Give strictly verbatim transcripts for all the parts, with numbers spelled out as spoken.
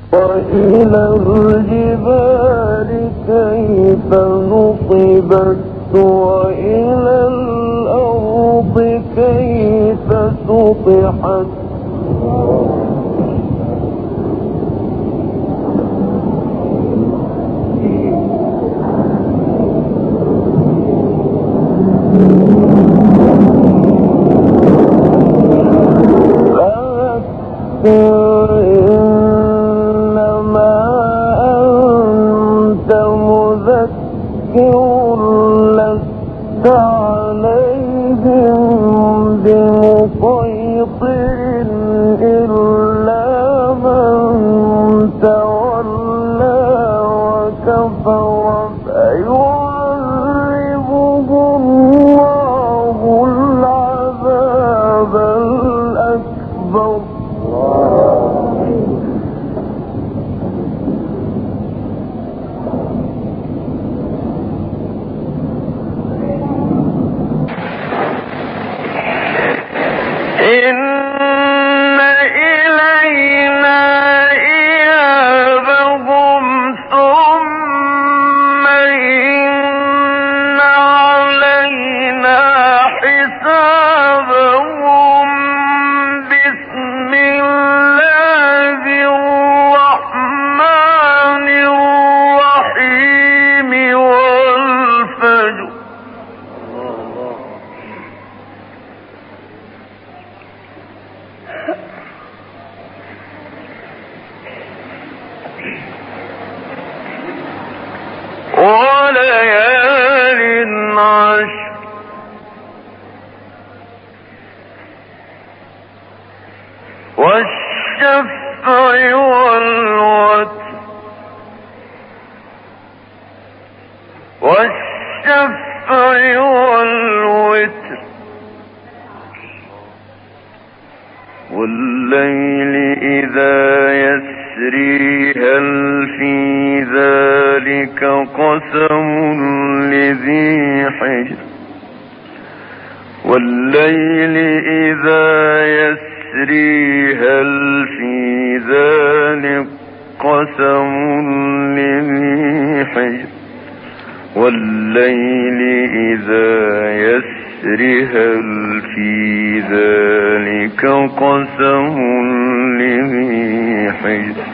وإلى الجبال كيف نصبت وإلى الأرض كيف سطحت إنما أنت مذكر لست عليهم بمسيطر إلا من تولى وكفر فيعذبه الله العذاب الأكبر. إن إلينا إيابهم ثم إن علينا حسابهم. بسم الله الرحمن الرحيم والفجر. وليال عشر والشفع والوتر والشفع والوتر والليل إذا يسري هل في ذلك قسم لذي حجر. والليل إذا يسري هل في ذلك قسم لذي حجر. والليل إذا يسري هل في ذلك قسم لذي حجر.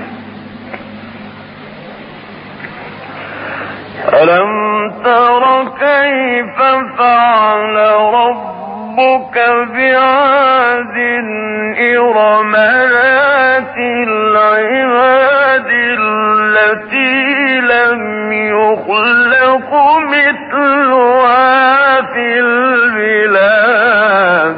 ألم تر كيف فعل ربك بعاد إرم ذات العماد التي لم يخلق مثلها في البلاد.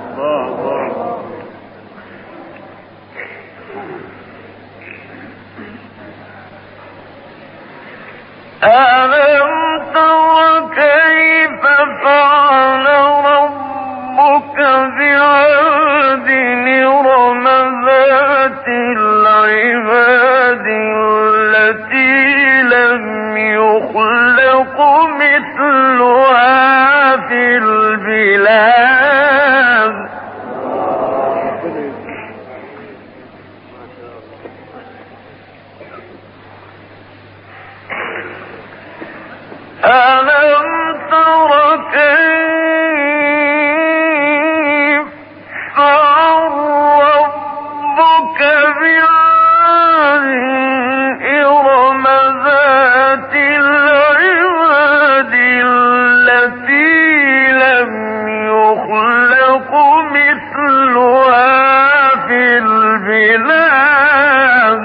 ألم تر كيف فعل ربك بعاد إرم ذات العماد التي لم يخلق مثلها في البلاد. ألم تر كيف فعل ربك بعاد إرم ذات العماد التي لم يخلق مثلها في البلاد.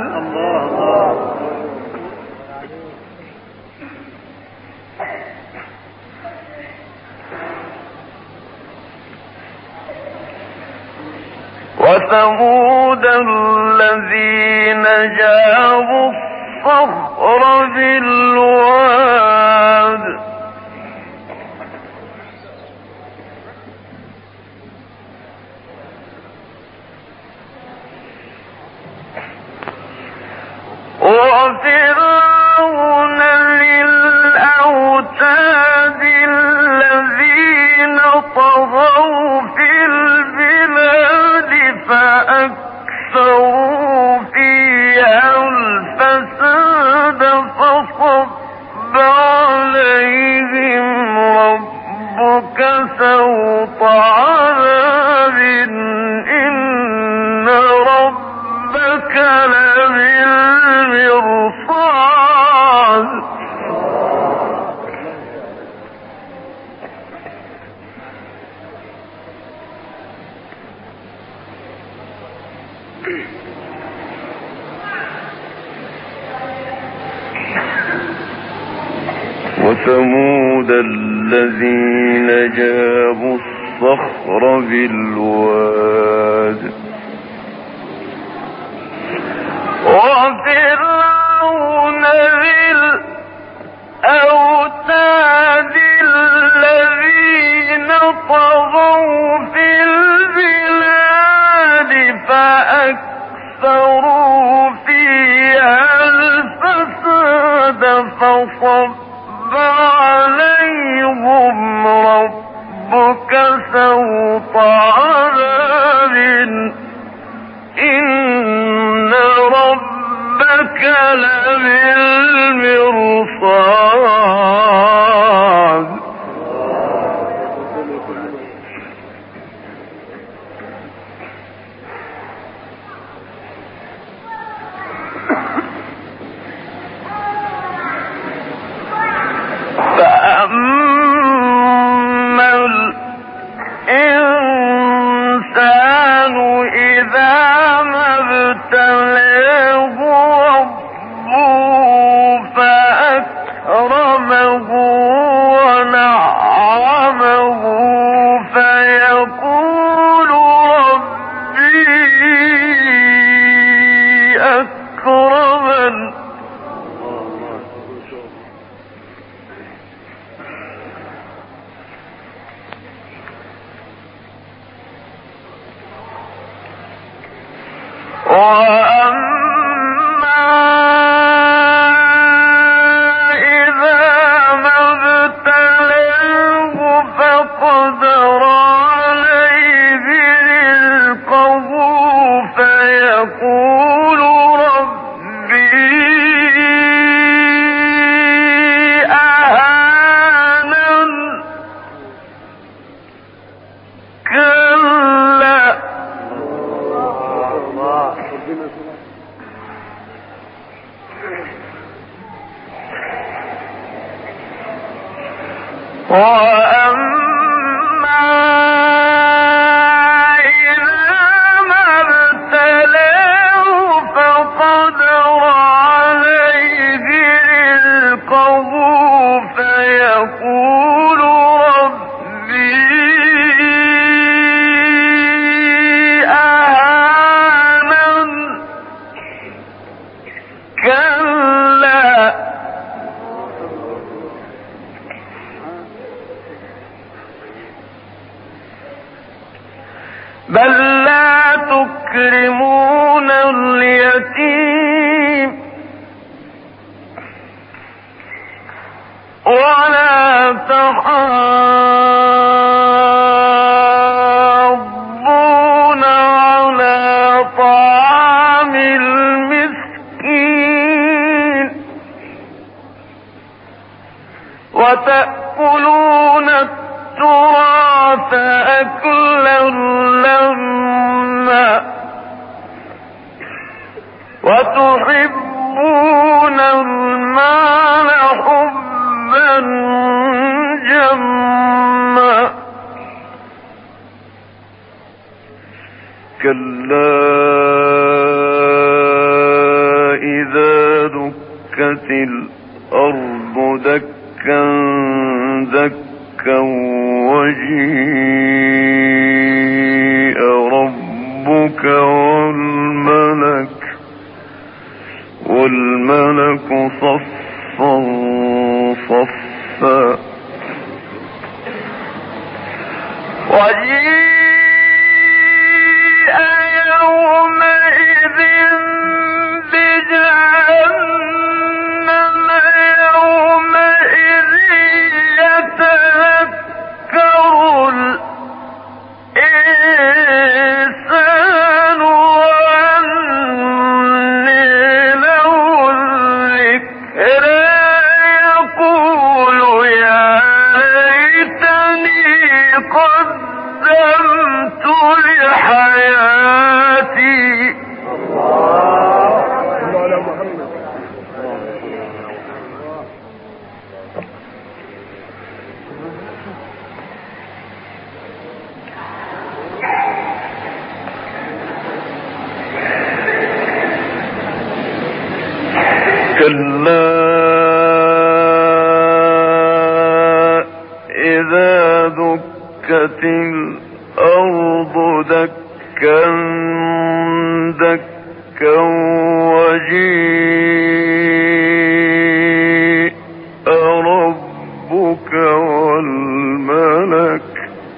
وثمود الذين جابوا الصخر بالواد وفرعون ذي الأوتاد الذين طغوا في البلاد فأكثروا فيها لبالمرصاد وثمود الذين جابوا الصخر بالواد وفرعون ذي الأوتاد الذين طغوا في البلاد فأكثروا فيها الفساد فصب عليهم ربك سوط عذاب إن ربك لبالمرصاد فأما الإنسان إذا ما ابتلاه ربه فأكرمه ونعمه فيقول ربي أكرمن وأما إذا ما ابتلاه فقدر عليه رزقه فيقول ربي أهانن كلا وأما إذا ما ابتلاه فقدر عليه رزقه فيقول ربي أهانن كلا بل لا تكرمون اليتيم ولا تحاضون على طعام المسكين وتأكلون التراث أكلا لما وتحبون المال حبا جما كلا إذا دكت الأرض دكا دكا وجيء ربك والملك والملك صفا صفا وجيء يومئذ بجهنم يومئذ يتذكر الإنسان وأنى له الذكرى يقول يا ليتني قدمت لحياتي كلا إذا دكت الأرض دكا دكا وجيء ربك والملك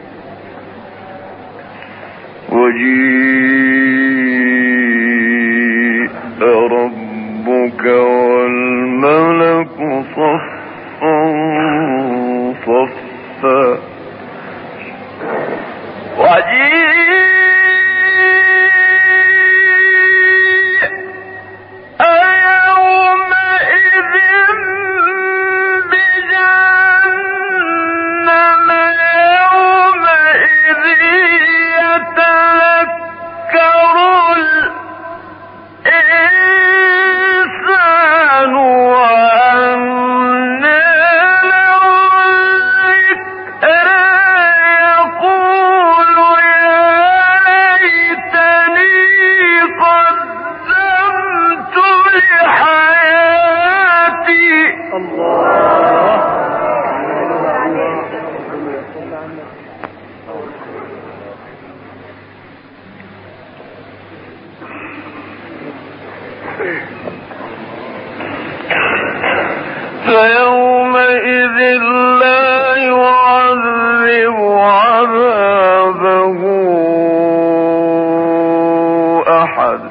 وجيء ربك والملك صفا صفا وجيء فيومئذ لا يعذب عذابه أحد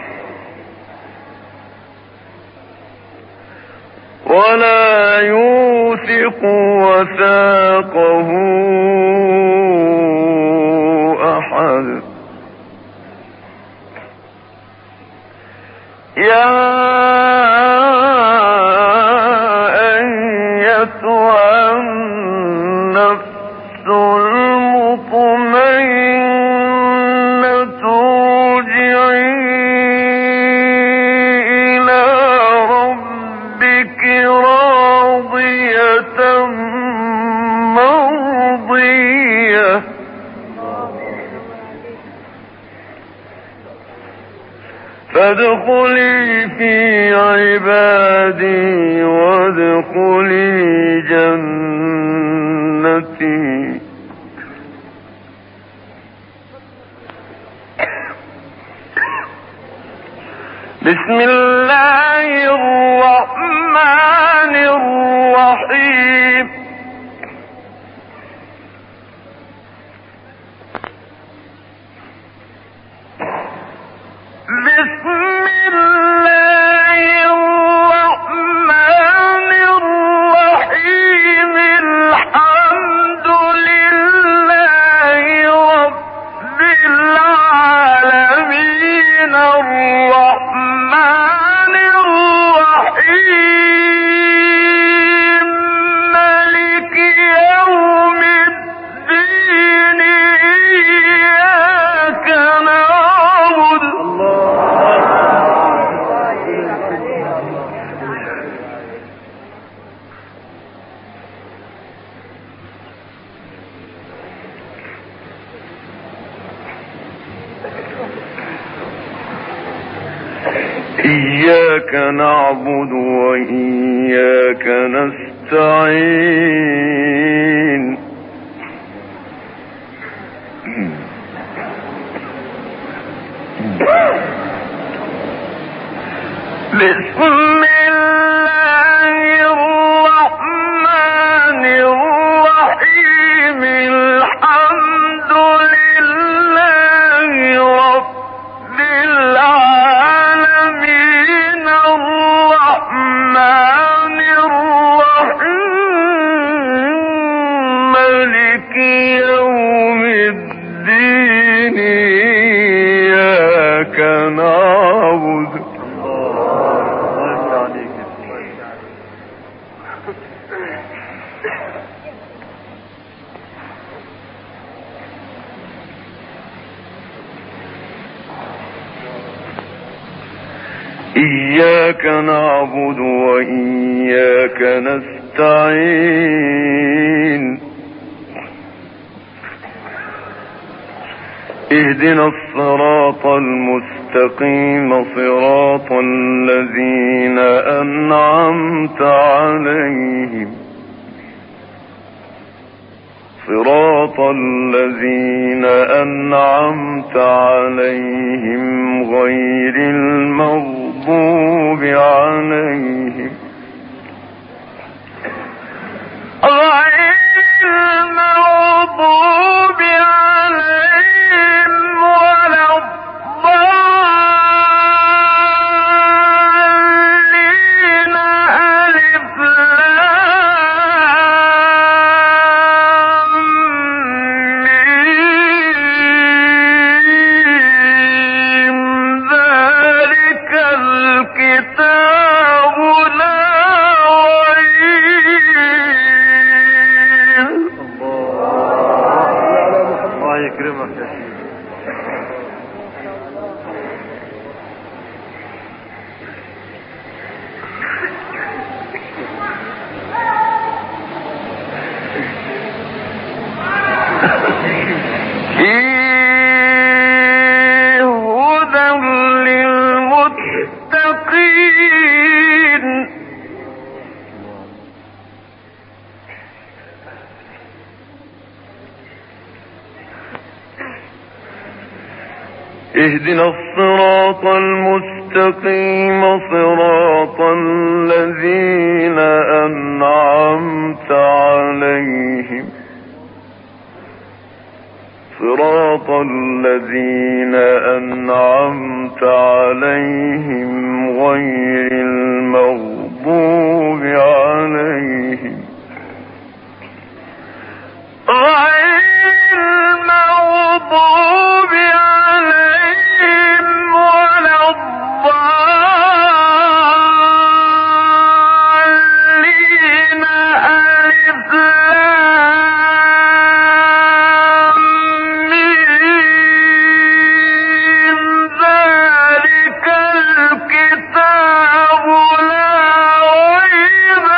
ولا يوثق وثاقه أحد. يا فادخلي في عبادي وادخلي جنتي. بسم الله الرحمن الرحيم. بسم الله الرحمن الرحيم. الحمد لله رب العالمين الرحمن الرحيم مالك يوم الدين إياك نعبد إياك نعبد وإياك نستعين. بسم الله الرحمن الرحيم. الحمد لله رب العالمين الرحمن الرحيم مالك يوم الدين إياك نعبد. إياك نعبد وإياك نستعين. اهدنا الصراط المستقيم صراط الذين أنعمت عليهم صراط الذين أنعمت عليهم غير المغضوب عليهم غير المغضوب عليهم ولا الضالين ألف لام ميم ذلك الكتاب لا ريب. الله يكرمك يا شيخ. اهدنا الصراط المستقيم صراط الذين أنعمت عليهم صراط الذين أنعمت عليهم غير المغضوب عليهم غير المغضوب عليهم ولا الضالين ألف لام ميم ذلك الكتاب لا ريب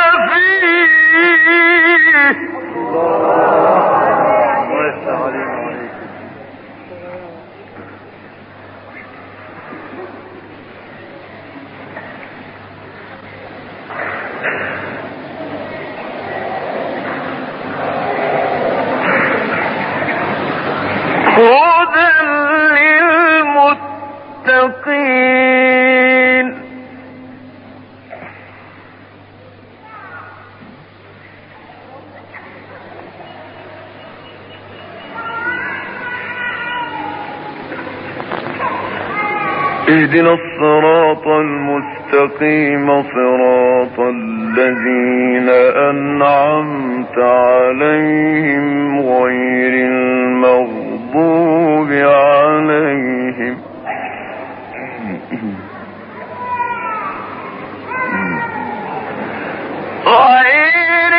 فيه. هدى للمتقين. اهدنا الصراط المستقيم صراط الذين أنعمت عليهم غير المغضوب عليهم غير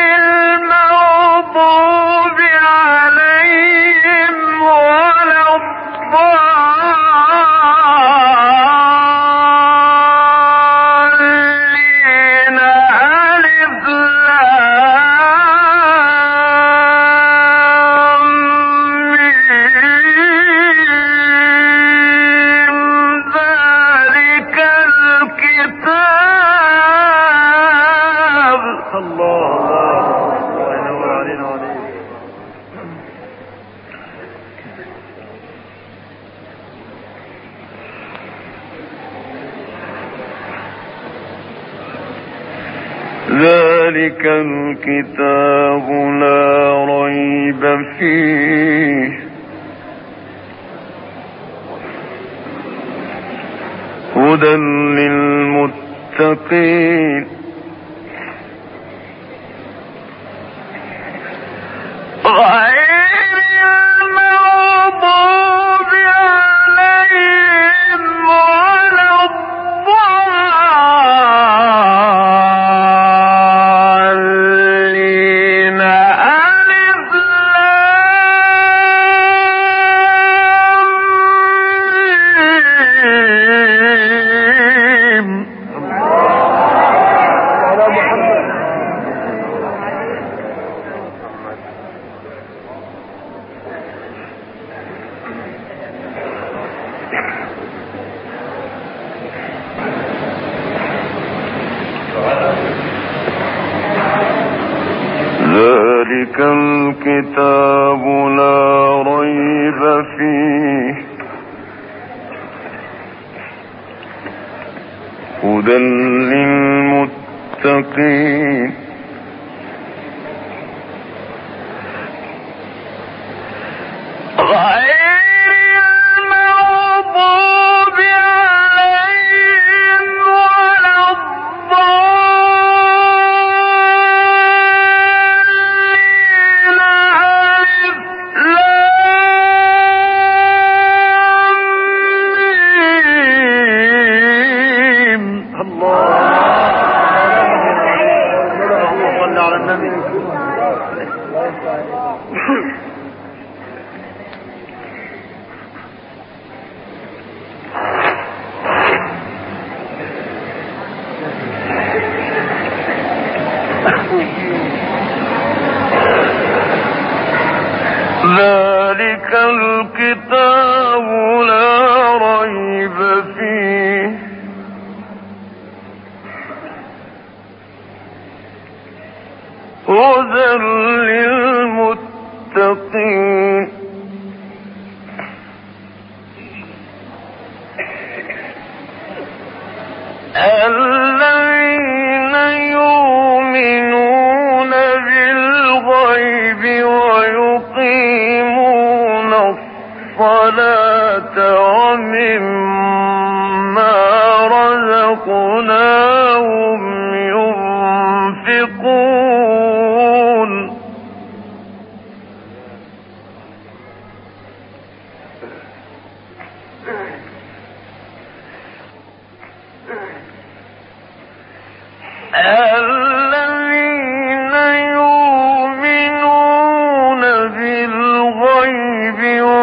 المغضوب عليهم ولا الضالين ألف لام ميم ذلك الكتاب. الله الله ينور علينا وعليك. ذلك الكتاب لا ريب فيه هدى للمتقين. غير المغضوب عليهم ولا الضالين ألف لام ميم الكتاب لا ريب فيه هدى للمتقين ذلك الكتاب لا ريب فيه هدى للمتقين الذين يؤمنون بالغيب ويقيمون الصلاة ومما رزقناهم ينفقون الذين يؤمنون بالغيب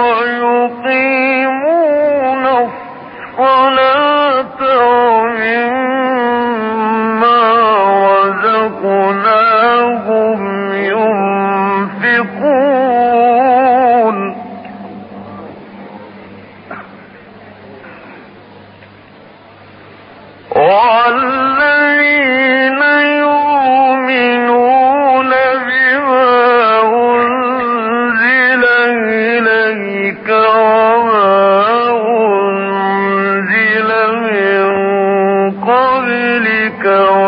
ويقيمون الصلاة ومما رزقناهم ينفقون والذين يؤمنون بما أنزل إليك وما أنزل من قبلك